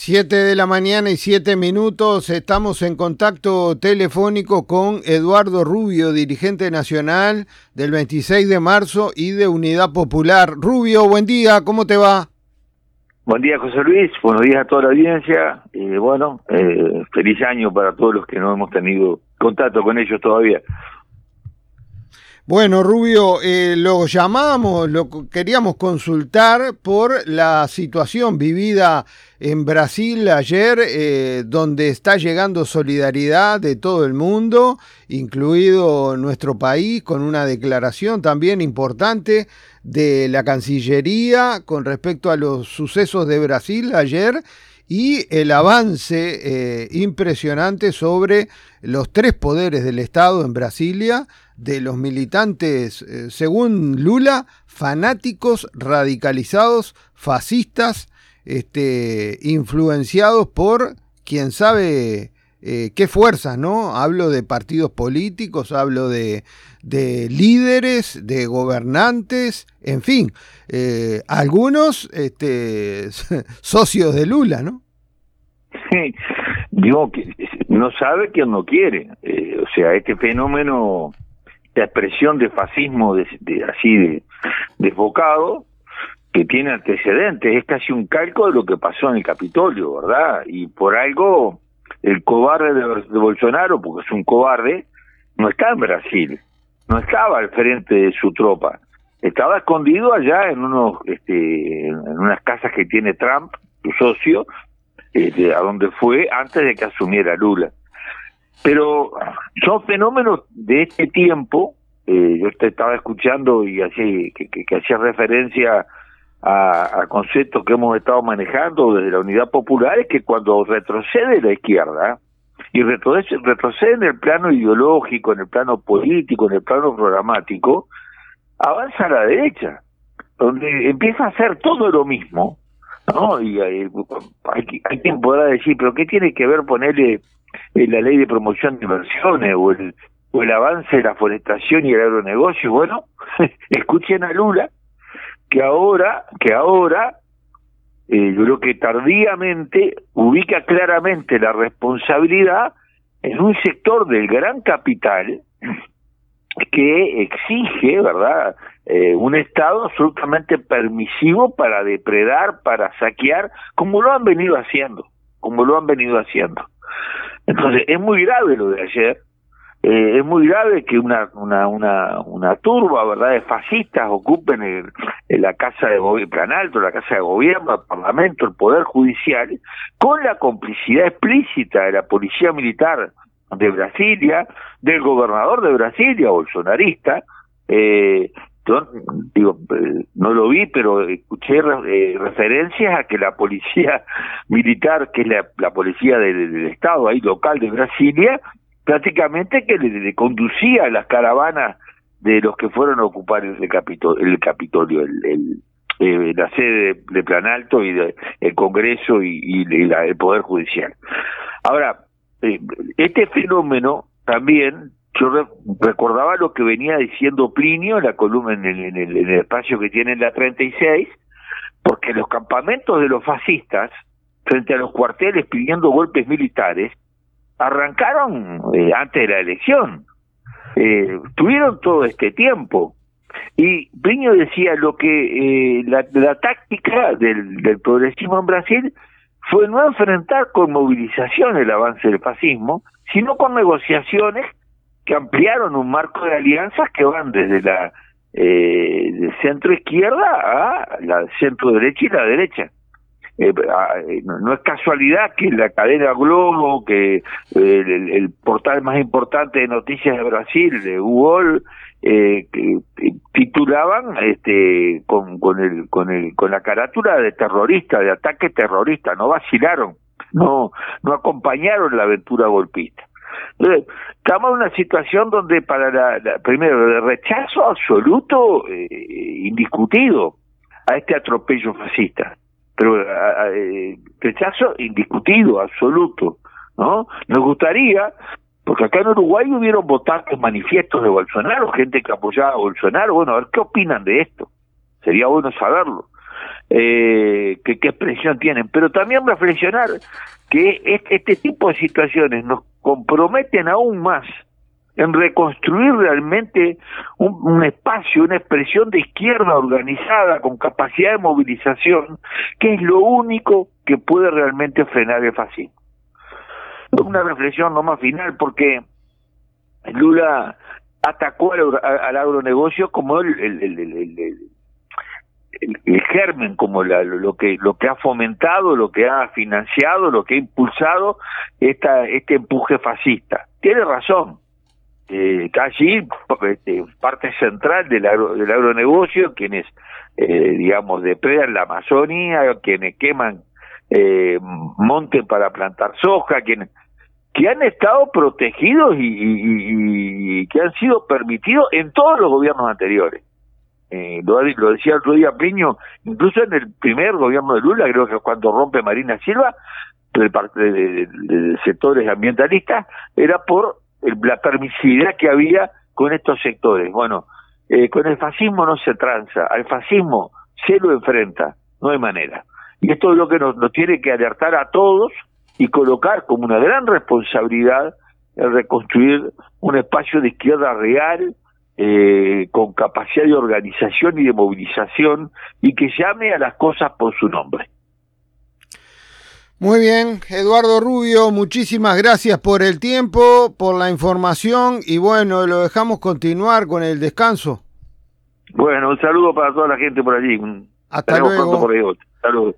7:07 a.m. Estamos en contacto telefónico con Eduardo Rubio, dirigente nacional del 26 de marzo y de Unidad Popular. Rubio, buen día, ¿cómo te va? Buen día, José Luis, buenos días a toda la audiencia, feliz año para todos los que no hemos tenido contacto con ellos todavía. Bueno, Rubio, lo llamamos, queríamos consultar por la situación vivida en Brasil ayer, donde está llegando solidaridad de todo el mundo, incluido nuestro país, con una declaración también importante de la Cancillería con respecto a los sucesos de Brasil ayer y el avance impresionante sobre los tres poderes del Estado en Brasilia, de los militantes, según Lula, fanáticos, radicalizados, fascistas, influenciados por quién sabe qué fuerzas, ¿no? Hablo de partidos políticos, hablo de líderes, de gobernantes, en fin, algunos socios de Lula, ¿no? Sí, digo que no sabe quien no quiere, este fenómeno, la expresión de fascismo así desbocado, que tiene antecedentes, es casi un calco de lo que pasó en el Capitolio, ¿verdad? Y por algo el cobarde de Bolsonaro, porque es un cobarde, no está en Brasil, no estaba al frente de su tropa, estaba escondido allá en en unas casas que tiene Trump, su socio, a donde fue antes de que asumiera Lula. Pero son fenómenos de este tiempo. Yo te estaba escuchando y que hacía referencia a conceptos que hemos estado manejando desde la Unidad Popular, es que cuando retrocede la izquierda y retrocede en el plano ideológico, en el plano político, en el plano programático, avanza a la derecha, donde empieza a hacer todo lo mismo, ¿no? Y hay quien podrá decir, pero ¿qué tiene que ver ponerle la ley de promoción de inversiones o el avance de la forestación y el agronegocio? Bueno, escuchen a Lula, que ahora yo creo que tardíamente ubica claramente la responsabilidad en un sector del gran capital que exige, ¿verdad?, un Estado absolutamente permisivo para depredar, para saquear, como lo han venido haciendo. Entonces, es muy grave lo de ayer, es muy grave que una turba, ¿verdad?, de fascistas ocupen la Casa de Planalto, la Casa de Gobierno, el Parlamento, el Poder Judicial, con la complicidad explícita de la Policía Militar de Brasilia, del gobernador de Brasilia, bolsonarista. Yo no lo vi, pero escuché referencias a que la Policía Militar, que es la policía del Estado ahí local de Brasilia, prácticamente que le conducía a las caravanas de los que fueron a ocupar el Capitolio, la sede de Planalto y el Congreso y el Poder Judicial. Ahora, este fenómeno también, yo recordaba lo que venía diciendo Plinio en la columna, en el espacio que tiene en la 36, porque los campamentos de los fascistas, frente a los cuarteles pidiendo golpes militares, arrancaron antes de la elección, tuvieron todo este tiempo, y Plinio decía lo que la táctica del progresismo en Brasil fue no enfrentar con movilización el avance del fascismo, sino con negociaciones que ampliaron un marco de alianzas que van desde la centro izquierda a la centro derecha y la derecha. No es casualidad que la cadena Globo, que el portal más importante de noticias de Brasil, de UOL, que titulaban con la carátula de terrorista, de ataque terrorista. No vacilaron, no acompañaron la aventura golpista. Entonces, estamos en una situación donde para primero, de rechazo absoluto, indiscutido a este atropello fascista, pero rechazo indiscutido, absoluto, ¿no? Nos gustaría, porque acá en Uruguay hubieron votantes manifiestos de Bolsonaro, gente que apoyaba a Bolsonaro. Bueno, a ver qué opinan de esto, sería bueno saberlo. qué expresión tienen, pero también reflexionar que este tipo de situaciones nos comprometen aún más en reconstruir realmente un espacio, una expresión de izquierda organizada con capacidad de movilización, que es lo único que puede realmente frenar el fascismo. Una reflexión nomás final, porque Lula atacó al agronegocio como el germen, como lo que ha fomentado, lo que ha financiado, lo que ha impulsado este empuje fascista. Tiene razón. Allí parte central del agronegocio, quienes digamos depredan la Amazonía, quienes queman monte para plantar soja, que han estado protegidos y que han sido permitidos en todos los gobiernos anteriores. Lo decía el otro día Piño, incluso en el primer gobierno de Lula, creo que cuando rompe Marina Silva, del parte de sectores ambientalistas, era por la permisividad que había con estos sectores. Bueno, con el fascismo no se tranza, al fascismo se lo enfrenta, no hay manera. Y esto es lo que nos tiene que alertar a todos y colocar como una gran responsabilidad el reconstruir un espacio de izquierda real, con capacidad de organización y de movilización, y que llame a las cosas por su nombre. Muy bien, Eduardo Rubio, muchísimas gracias por el tiempo, por la información, y bueno, lo dejamos continuar con el descanso. Bueno, un saludo para toda la gente por allí. Hasta luego. Pronto por ahí. Saludos.